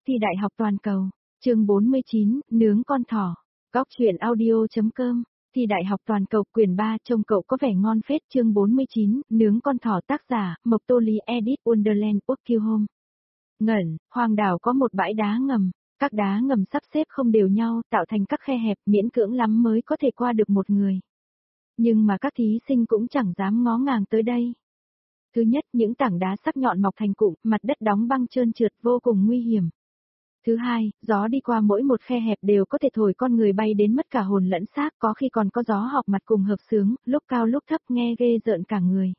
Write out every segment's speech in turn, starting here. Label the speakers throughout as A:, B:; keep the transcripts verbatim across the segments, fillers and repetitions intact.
A: Thi đại học toàn cầu, chương bốn mươi chín, nướng con thỏ. Góc truyện audio.com, Thi đại học toàn cầu quyển ba, trông cậu có vẻ ngon phết. Chương bốn mươi chín, nướng con thỏ. Tác giả, Mộc Tô Lý, edit Wonderland, Work Home. Ngẩn, Hoàng đảo có một bãi đá ngầm, các đá ngầm sắp xếp không đều nhau, tạo thành các khe hẹp, miễn cưỡng lắm mới có thể qua được một người. Nhưng mà các thí sinh cũng chẳng dám ngó ngàng tới đây. Thứ nhất, những tảng đá sắc nhọn mọc thành cụm, mặt đất đóng băng trơn trượt vô cùng nguy hiểm. Thứ hai, gió đi qua mỗi một khe hẹp đều có thể thổi con người bay đến mất cả hồn lẫn xác, có khi còn có gió học mặt cùng hợp xướng, lúc cao lúc thấp nghe ghê rợn cả người.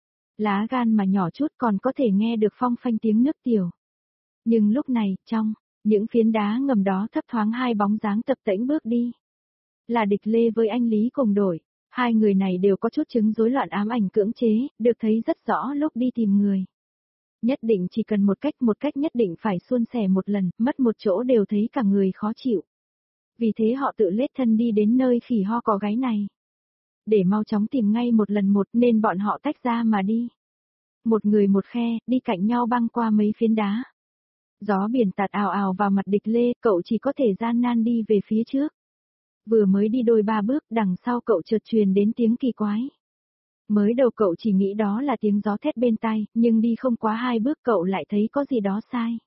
A: Lá gan mà nhỏ chút còn có thể nghe được phong phanh tiếng nước tiểu. Nhưng lúc này, trong những phiến đá ngầm đó thấp thoáng hai bóng dáng tập tễnh bước đi. Là Địch Lê với anh Lý cùng đội. Hai người này đều có chút chứng rối loạn ám ảnh cưỡng chế, được thấy rất rõ lúc đi tìm người. Nhất định chỉ cần một cách một cách nhất định phải suôn sẻ một lần, mất một chỗ đều thấy cả người khó chịu. Vì thế họ tự lết thân đi đến nơi khỉ ho có gáy này. Để mau chóng tìm ngay một lần một nên bọn họ tách ra mà đi. Một người một khe, đi cạnh nhau băng qua mấy phiến đá. Gió biển tạt ào ào vào mặt Địch Lê, cậu chỉ có thể gian nan đi về phía trước. Vừa mới đi đôi ba bước, đằng sau cậu chợt truyền đến tiếng kỳ quái. Mới đầu cậu chỉ nghĩ đó là tiếng gió thét bên tai, nhưng đi không quá hai bước cậu lại thấy có gì đó sai.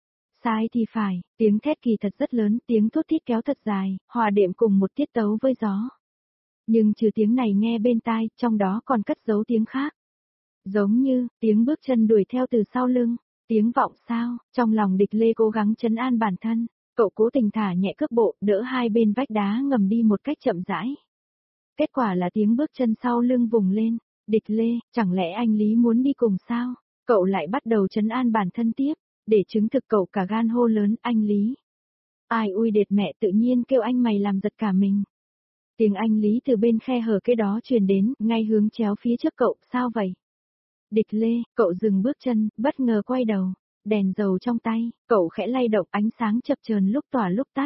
A: Sai thì phải, tiếng thét kỳ thật rất lớn, tiếng thút thít kéo thật dài, hòa đệm cùng một tiết tấu với gió. Nhưng trừ tiếng này nghe bên tai, trong đó còn cất giấu tiếng khác. Giống như, tiếng bước chân đuổi theo từ sau lưng, tiếng vọng sao, trong lòng Địch Lê cố gắng trấn an bản thân. Cậu cố tình thả nhẹ cước bộ, đỡ hai bên vách đá ngầm đi một cách chậm rãi. Kết quả là tiếng bước chân sau lưng vùng lên. Địch Lê, chẳng lẽ anh Lý muốn đi cùng sao? Cậu lại bắt đầu trấn an bản thân tiếp, để chứng thực cậu cả gan hô lớn, anh Lý. Ai ui đệt mẹ tự nhiên kêu anh mày làm giật cả mình. Tiếng anh Lý từ bên khe hở cái đó truyền đến, ngay hướng chéo phía trước cậu, sao vậy? Địch Lê, cậu dừng bước chân, bất ngờ quay đầu. Đèn dầu trong tay, cậu khẽ lay động, ánh sáng chập chờn lúc tỏa lúc tắt.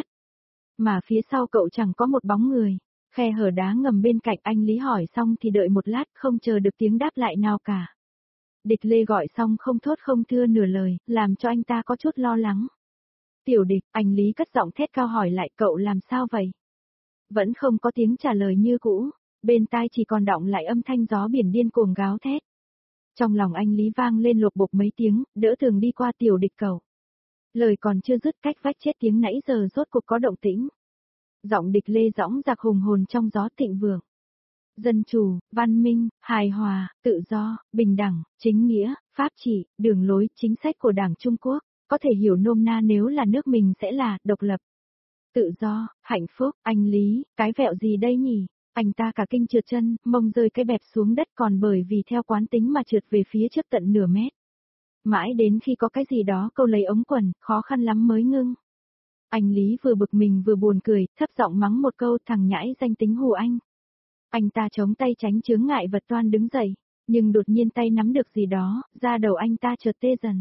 A: Mà phía sau cậu chẳng có một bóng người. Khe hở đá ngầm bên cạnh anh Lý hỏi xong thì đợi một lát không chờ được tiếng đáp lại nào cả. Địch Lê gọi xong không thốt không thưa nửa lời, làm cho anh ta có chút lo lắng. Tiểu Địch, anh Lý cất giọng thét cao hỏi lại cậu làm sao vậy? Vẫn không có tiếng trả lời như cũ, bên tai chỉ còn đọng lại âm thanh gió biển điên cuồng gào thét. Trong lòng anh Lý vang lên lục bục mấy tiếng, đỡ thường đi qua Tiểu Địch cậu. Lời còn chưa dứt cách vách chết tiếng nãy giờ rốt cuộc có động tĩnh. Giọng Địch Lê dõng dạc hùng hồn trong gió thịnh vượng. Dân chủ, văn minh, hài hòa, tự do, bình đẳng, chính nghĩa, pháp trị, đường lối, chính sách của Đảng Trung Quốc, có thể hiểu nôm na nếu là nước mình sẽ là độc lập. Tự do, hạnh phúc, anh Lý, cái vẹo gì đây nhỉ? Anh ta cả kinh trượt chân, mông rơi cái bẹp xuống đất còn bởi vì theo quán tính mà trượt về phía trước tận nửa mét. Mãi đến khi có cái gì đó câu lấy ống quần, khó khăn lắm mới ngưng. Anh Lý vừa bực mình vừa buồn cười, thấp giọng mắng một câu thằng nhãi danh tính hù anh. Anh ta chống tay tránh chướng ngại vật toan đứng dậy, nhưng đột nhiên tay nắm được gì đó, da đầu anh ta chợt tê dần.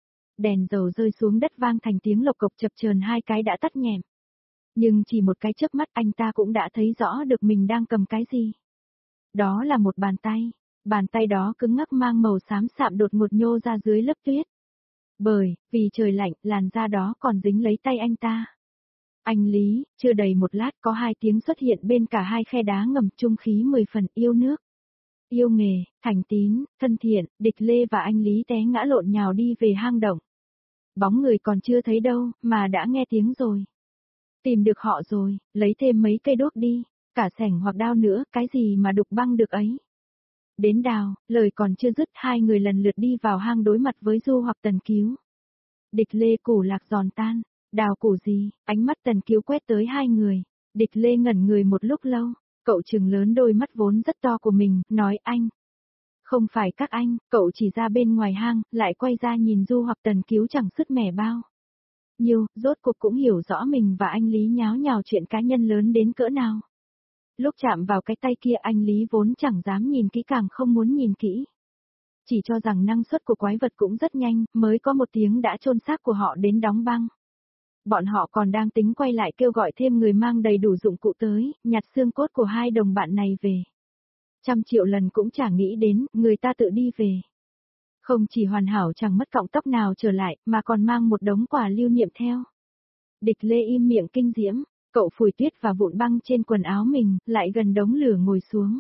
A: Đèn dầu rơi xuống đất vang thành tiếng lộc cộc chập chờn hai cái đã tắt nhẹm. Nhưng chỉ một cái chớp mắt anh ta cũng đã thấy rõ được mình đang cầm cái gì. Đó là một bàn tay, bàn tay đó cứng ngắc mang màu xám sạm đột ngột nhô ra dưới lớp tuyết. Bởi, vì trời lạnh, làn da đó còn dính lấy tay anh ta. Anh Lý, chưa đầy một lát có hai tiếng xuất hiện bên cả hai khe đá ngầm trung khí mười phần yêu nước. Yêu nghề, thành tín, thân thiện, Địch Lê và anh Lý té ngã lộn nhào đi về hang động. Bóng người còn chưa thấy đâu, mà đã nghe tiếng rồi. Tìm được họ rồi, lấy thêm mấy cây đốt đi, cả sẻng hoặc đao nữa, cái gì mà đục băng được ấy. Đến đào, lời còn chưa dứt hai người lần lượt đi vào hang đối mặt với Du hoặc Tần Cứu. Địch Lê củ lạc giòn tan, đào củ gì, ánh mắt Tần Cứu quét tới hai người. Địch Lê ngẩn người một lúc lâu, cậu trừng lớn đôi mắt vốn rất to của mình, nói anh. Không phải các anh, cậu chỉ ra bên ngoài hang, lại quay ra nhìn Du hoặc Tần Cứu chẳng sứt mẻ bao. Nhiều, rốt cuộc cũng hiểu rõ mình và anh Lý nháo nhào chuyện cá nhân lớn đến cỡ nào. Lúc chạm vào cái tay kia anh Lý vốn chẳng dám nhìn kỹ càng không muốn nhìn kỹ. Chỉ cho rằng năng suất của quái vật cũng rất nhanh, mới có một tiếng đã chôn xác của họ đến đóng băng. Bọn họ còn đang tính quay lại kêu gọi thêm người mang đầy đủ dụng cụ tới, nhặt xương cốt của hai đồng bạn này về. Trăm triệu lần cũng chả nghĩ đến, người ta tự đi về. Không chỉ hoàn hảo chẳng mất cọng tóc nào trở lại, mà còn mang một đống quà lưu niệm theo. Địch Lê im miệng kinh diễm, cậu phủi tuyết và vụn băng trên quần áo mình, lại gần đống lửa ngồi xuống.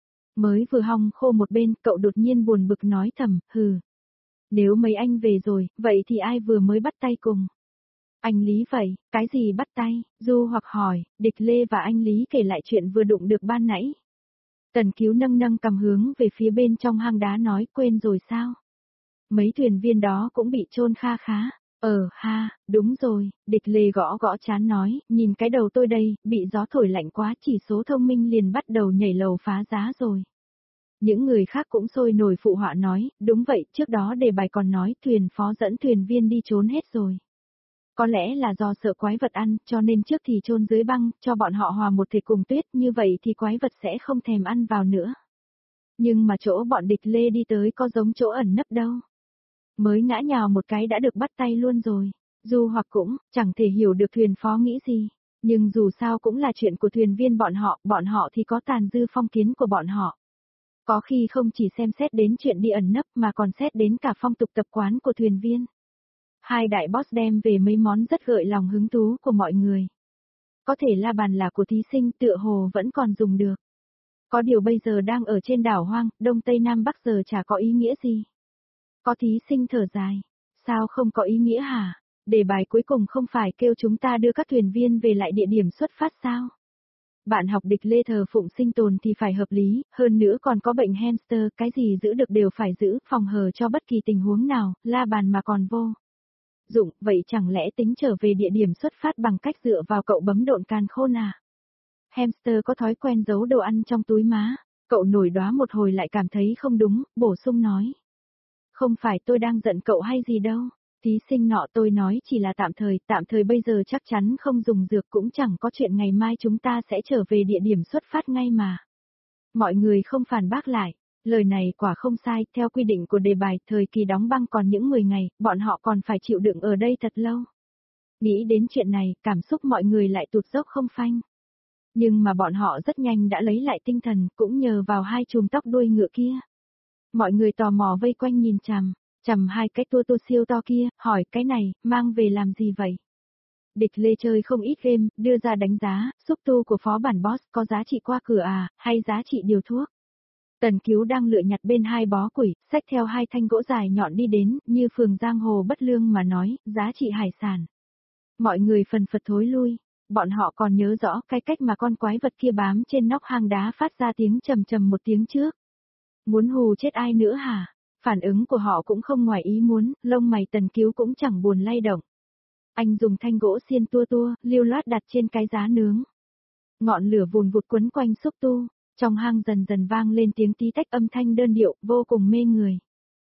A: Mới vừa hong khô một bên, cậu đột nhiên buồn bực nói thầm, hừ. Nếu mấy anh về rồi, vậy thì ai vừa mới bắt tay cùng? Anh Lý vậy, cái gì bắt tay? Du hoặc hỏi, Địch Lê và anh Lý kể lại chuyện vừa đụng được ban nãy. Tần Cứu nâng nâng cầm hướng về phía bên trong hang đá nói, quên rồi sao? Mấy thuyền viên đó cũng bị chôn kha khá. Ờ ha, đúng rồi, Địch Lê gõ gõ chán nói, nhìn cái đầu tôi đây, bị gió thổi lạnh quá, chỉ số thông minh liền bắt đầu nhảy lầu phá giá rồi. Những người khác cũng sôi nổi phụ họa nói, đúng vậy, trước đó đề bài còn nói thuyền phó dẫn thuyền viên đi trốn hết rồi. Có lẽ là do sợ quái vật ăn, cho nên trước thì chôn dưới băng, cho bọn họ hòa một thể cùng tuyết, như vậy thì quái vật sẽ không thèm ăn vào nữa. Nhưng mà chỗ bọn Địch Lê đi tới có giống chỗ ẩn nấp đâu. Mới ngã nhào một cái đã được bắt tay luôn rồi. Du hoặc cũng, chẳng thể hiểu được thuyền phó nghĩ gì. Nhưng dù sao cũng là chuyện của thuyền viên bọn họ, bọn họ thì có tàn dư phong kiến của bọn họ. Có khi không chỉ xem xét đến chuyện đi ẩn nấp mà còn xét đến cả phong tục tập quán của thuyền viên. Hai đại boss đem về mấy món rất gợi lòng hứng thú của mọi người. Có thể la bàn là của thí sinh tựa hồ vẫn còn dùng được. Có điều bây giờ đang ở trên đảo hoang, Đông Tây Nam Bắc giờ chả có ý nghĩa gì. Có thí sinh thở dài. Sao không có ý nghĩa hả? Đề bài cuối cùng không phải kêu chúng ta đưa các thuyền viên về lại địa điểm xuất phát sao? Bạn học Địch Lê thờ phụng sinh tồn thì phải hợp lý, hơn nữa còn có bệnh hamster, cái gì giữ được đều phải giữ, phòng hờ cho bất kỳ tình huống nào, la bàn mà còn vô dụng, vậy chẳng lẽ tính trở về địa điểm xuất phát bằng cách dựa vào cậu bấm độn càn khôn à? Hamster có thói quen giấu đồ ăn trong túi má, cậu nổi đoá một hồi lại cảm thấy không đúng, bổ sung nói. Không phải tôi đang giận cậu hay gì đâu, thí sinh nọ tôi nói chỉ là tạm thời, tạm thời bây giờ chắc chắn không dùng dược cũng chẳng có chuyện ngày mai chúng ta sẽ trở về địa điểm xuất phát ngay mà. Mọi người không phản bác lại, lời này quả không sai, theo quy định của đề bài, thời kỳ đóng băng còn những mười ngày, bọn họ còn phải chịu đựng ở đây thật lâu. Nghĩ đến chuyện này, cảm xúc mọi người lại tụt dốc không phanh. Nhưng mà bọn họ rất nhanh đã lấy lại tinh thần, cũng nhờ vào hai chùm tóc đuôi ngựa kia. Mọi người tò mò vây quanh nhìn chằm, chằm hai cái tua tua siêu to kia, hỏi cái này, mang về làm gì vậy? Địch Lê chơi không ít game, đưa ra đánh giá, xúc tu của phó bản boss có giá trị qua cửa à, hay giá trị điều thuốc? Tần Cứu đang lựa nhặt bên hai bó củi, xách theo hai thanh gỗ dài nhọn đi đến, như phường giang hồ bất lương mà nói, giá trị hải sản. Mọi người phần phật thối lui, bọn họ còn nhớ rõ cái cách mà con quái vật kia bám trên nóc hang đá phát ra tiếng trầm trầm một tiếng trước. Muốn hù chết ai nữa hả? Phản ứng của họ cũng không ngoài ý muốn, lông mày Tần Cứu cũng chẳng buồn lay động. Anh dùng thanh gỗ xiên tua tua, liêu loát đặt trên cái giá nướng. Ngọn lửa vùn vụt quấn quanh xúc tu, trong hang dần dần vang lên tiếng tí tách âm thanh đơn điệu, vô cùng mê người.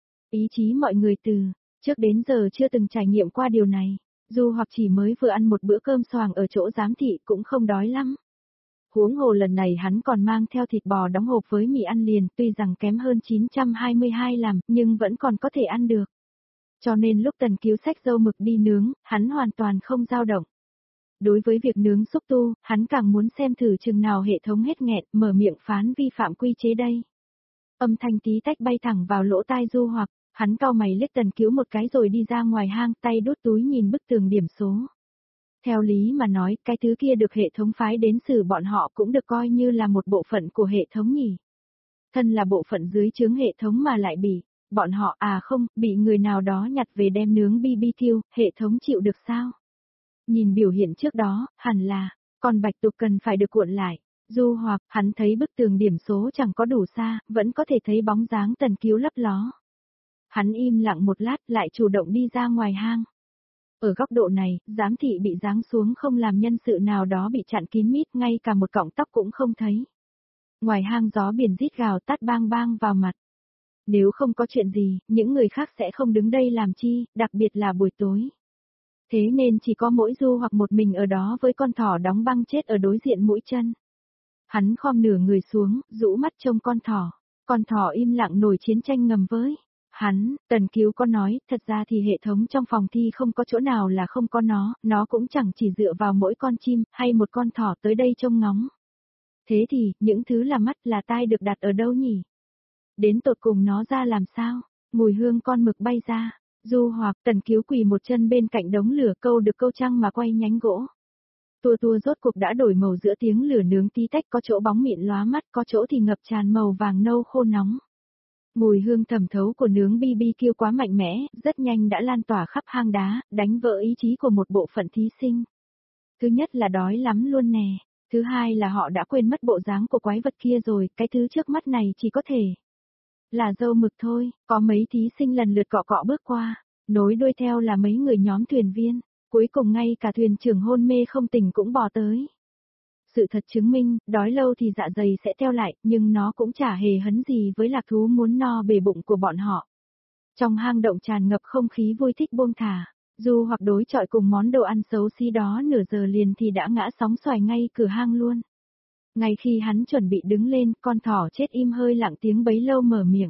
A: Ý chí mọi người từ trước đến giờ chưa từng trải nghiệm qua điều này, dù hoặc chỉ mới vừa ăn một bữa cơm xoàng ở chỗ giám thị cũng không đói lắm. Huống hồ lần này hắn còn mang theo thịt bò đóng hộp với mì ăn liền, tuy rằng kém hơn chín trăm hai mươi hai làm, nhưng vẫn còn có thể ăn được. Cho nên lúc Tần Cứu xách dâu mực đi nướng, hắn hoàn toàn không dao động. Đối với việc nướng xúc tu, hắn càng muốn xem thử chừng nào hệ thống hết nghẹn, mở miệng phán vi phạm quy chế đây. Âm thanh tí tách bay thẳng vào lỗ tai Du Hoặc, hắn cau mày liếc Tần Cứu một cái rồi đi ra ngoài hang, tay đút túi nhìn bức tường điểm số. Theo lý mà nói, cái thứ kia được hệ thống phái đến xử bọn họ cũng được coi như là một bộ phận của hệ thống nhỉ. Thân là bộ phận dưới chướng hệ thống mà lại bị, bọn họ à không, bị người nào đó nhặt về đem nướng bê bê kiu, hệ thống chịu được sao? Nhìn biểu hiện trước đó, hẳn là, còn bạch tuộc cần phải được cuộn lại. Du Hoặc, hắn thấy bức tường điểm số chẳng có đủ xa, vẫn có thể thấy bóng dáng Tần Cứu lấp ló. Hắn im lặng một lát lại chủ động đi ra ngoài hang. Ở góc độ này, giám thị bị giáng xuống không làm nhân sự nào đó bị chặn kín mít, ngay cả một cọng tóc cũng không thấy. Ngoài hang gió biển rít gào tát bang bang vào mặt. Nếu không có chuyện gì, những người khác sẽ không đứng đây làm chi, đặc biệt là buổi tối. Thế nên chỉ có mỗi Du Hoặc một mình ở đó với con thỏ đóng băng chết ở đối diện mũi chân. Hắn khom nửa người xuống, rũ mắt trông con thỏ. Con thỏ im lặng nổi chiến tranh ngầm với hắn. Tần Cứu có nói, thật ra thì hệ thống trong phòng thi không có chỗ nào là không có nó, nó cũng chẳng chỉ dựa vào mỗi con chim, hay một con thỏ tới đây trông ngóng. Thế thì, những thứ là mắt là tai được đặt ở đâu nhỉ? Đến tột cùng nó ra làm sao? Mùi hương con mực bay ra, Du Hoặc Tần Cứu quỳ một chân bên cạnh đống lửa câu được câu trăng mà quay nhánh gỗ. Tua tua rốt cuộc đã đổi màu giữa tiếng lửa nướng tí tách, có chỗ bóng mịn lóa mắt, có chỗ thì ngập tràn màu vàng nâu khô nóng. Mùi hương thẩm thấu của nướng bi bi kiu quá mạnh mẽ, rất nhanh đã lan tỏa khắp hang đá, đánh vỡ ý chí của một bộ phận thí sinh. Thứ nhất là đói lắm luôn nè, thứ hai là họ đã quên mất bộ dáng của quái vật kia rồi, cái thứ trước mắt này chỉ có thể là dâu mực thôi, có mấy thí sinh lần lượt cọ cọ bước qua, nối đuôi theo là mấy người nhóm thuyền viên, cuối cùng ngay cả thuyền trưởng hôn mê không tỉnh cũng bò tới. Sự thật chứng minh, đói lâu thì dạ dày sẽ teo lại, nhưng nó cũng chả hề hấn gì với lạc thú muốn no bề bụng của bọn họ. Trong hang động tràn ngập không khí vui thích buông thả, Du Hoặc đối chọi cùng món đồ ăn xấu xí đó nửa giờ liền thì đã ngã sóng xoài ngay cửa hang luôn. Ngay khi hắn chuẩn bị đứng lên, con thỏ chết im hơi lặng tiếng bấy lâu mở miệng.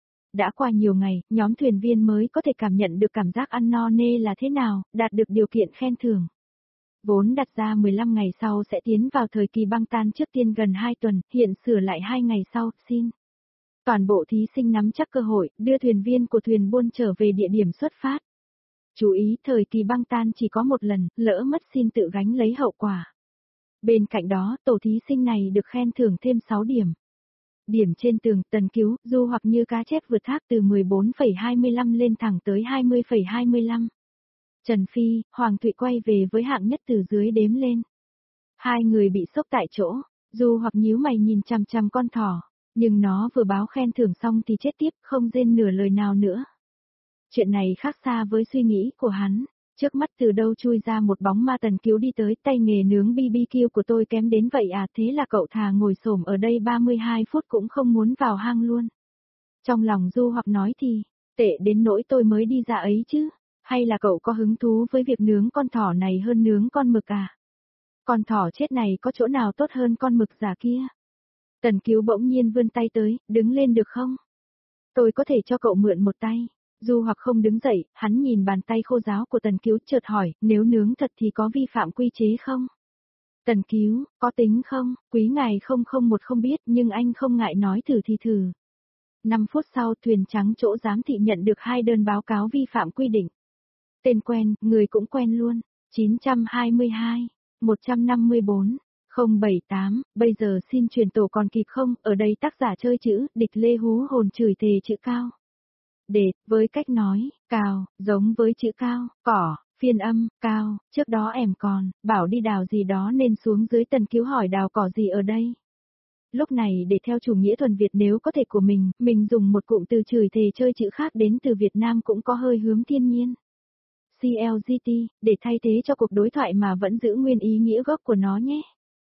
A: Đã qua nhiều ngày, nhóm thuyền viên mới có thể cảm nhận được cảm giác ăn no nê là thế nào, đạt được điều kiện khen thưởng. Vốn đặt ra mười lăm ngày sau sẽ tiến vào thời kỳ băng tan trước tiên gần hai tuần, hiện sửa lại hai ngày sau, xin. Toàn bộ thí sinh nắm chắc cơ hội, đưa thuyền viên của thuyền buôn trở về địa điểm xuất phát. Chú ý, thời kỳ băng tan chỉ có một lần, lỡ mất xin tự gánh lấy hậu quả. Bên cạnh đó, tổ thí sinh này được khen thưởng thêm sáu điểm. Điểm trên tường, Tần Cứu, Du Hoặc như cá chép vượt thác từ mười bốn phẩy hai mươi lăm lên thẳng tới hai mươi phẩy hai mươi lăm. Trần Phi, Hoàng Thụy quay về với hạng nhất từ dưới đếm lên. Hai người bị sốc tại chỗ, Du Hoặc nhíu mày nhìn chằm chằm con thỏ, nhưng nó vừa báo khen thưởng xong thì chết tiếp, không rên nửa lời nào nữa. Chuyện này khác xa với suy nghĩ của hắn, trước mắt từ đâu chui ra một bóng ma. Tần Cứu đi tới, tay nghề nướng bi bi kiu của tôi kém đến vậy à, thế là cậu thà ngồi xổm ở đây ba mươi hai phút cũng không muốn vào hang luôn. Trong lòng Du Hoặc nói thì, tệ đến nỗi tôi mới đi ra ấy chứ. Hay là cậu có hứng thú với việc nướng con thỏ này hơn nướng con mực à? Con thỏ chết này có chỗ nào tốt hơn con mực già kia? Tần Cứu bỗng nhiên vươn tay tới, đứng lên được không? Tôi có thể cho cậu mượn một tay. Du Hoặc không đứng dậy, hắn nhìn bàn tay khô ráo của Tần Cứu chợt hỏi, nếu nướng thật thì có vi phạm quy chế không? Tần Cứu, có tính không? Quý ngài không không một không biết nhưng anh không ngại nói thử thì thử. năm phút sau thuyền trắng chỗ giám thị nhận được hai đơn báo cáo vi phạm quy định. Tên quen, người cũng quen luôn. chín trăm hai mươi hai, một trăm năm mươi bốn, không bảy tám, bây giờ xin truyền tổ còn kịp không? Ở đây tác giả chơi chữ, địch lê hú hồn chửi thề chữ cao. Để, với cách nói, cao, giống với chữ cao, cỏ, phiên âm, cao, trước đó em còn, bảo đi đào gì đó nên xuống dưới. Tần Cứu hỏi đào cỏ gì ở đây? Lúc này để theo chủ nghĩa thuần Việt nếu có thể của mình, mình dùng một cụm từ chửi thề chơi chữ khác đến từ Việt Nam cũng có hơi hướng thiên nhiên. xê lờ giê tê, để thay thế cho cuộc đối thoại mà vẫn giữ nguyên ý nghĩa gốc của nó nhé.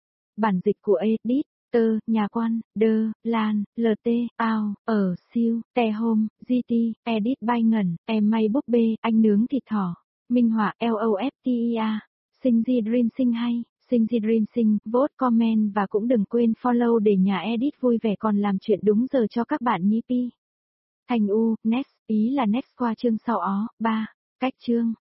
A: Bản dịch của Edith, tơ, nhà quan, đơ, lan, lt, ao, ở, siêu, te hôm, gt, edit bay ngẩn, em may búp bê, anh nướng thịt thỏ, minh họa, loftea, sinh di dream sinh hay, sinh di dream sinh, vote comment và cũng đừng quên follow để nhà edit vui vẻ còn làm chuyện đúng giờ cho các bạn nhí pi. Thành U, next, ý là next qua chương sau ó, ba, cách chương.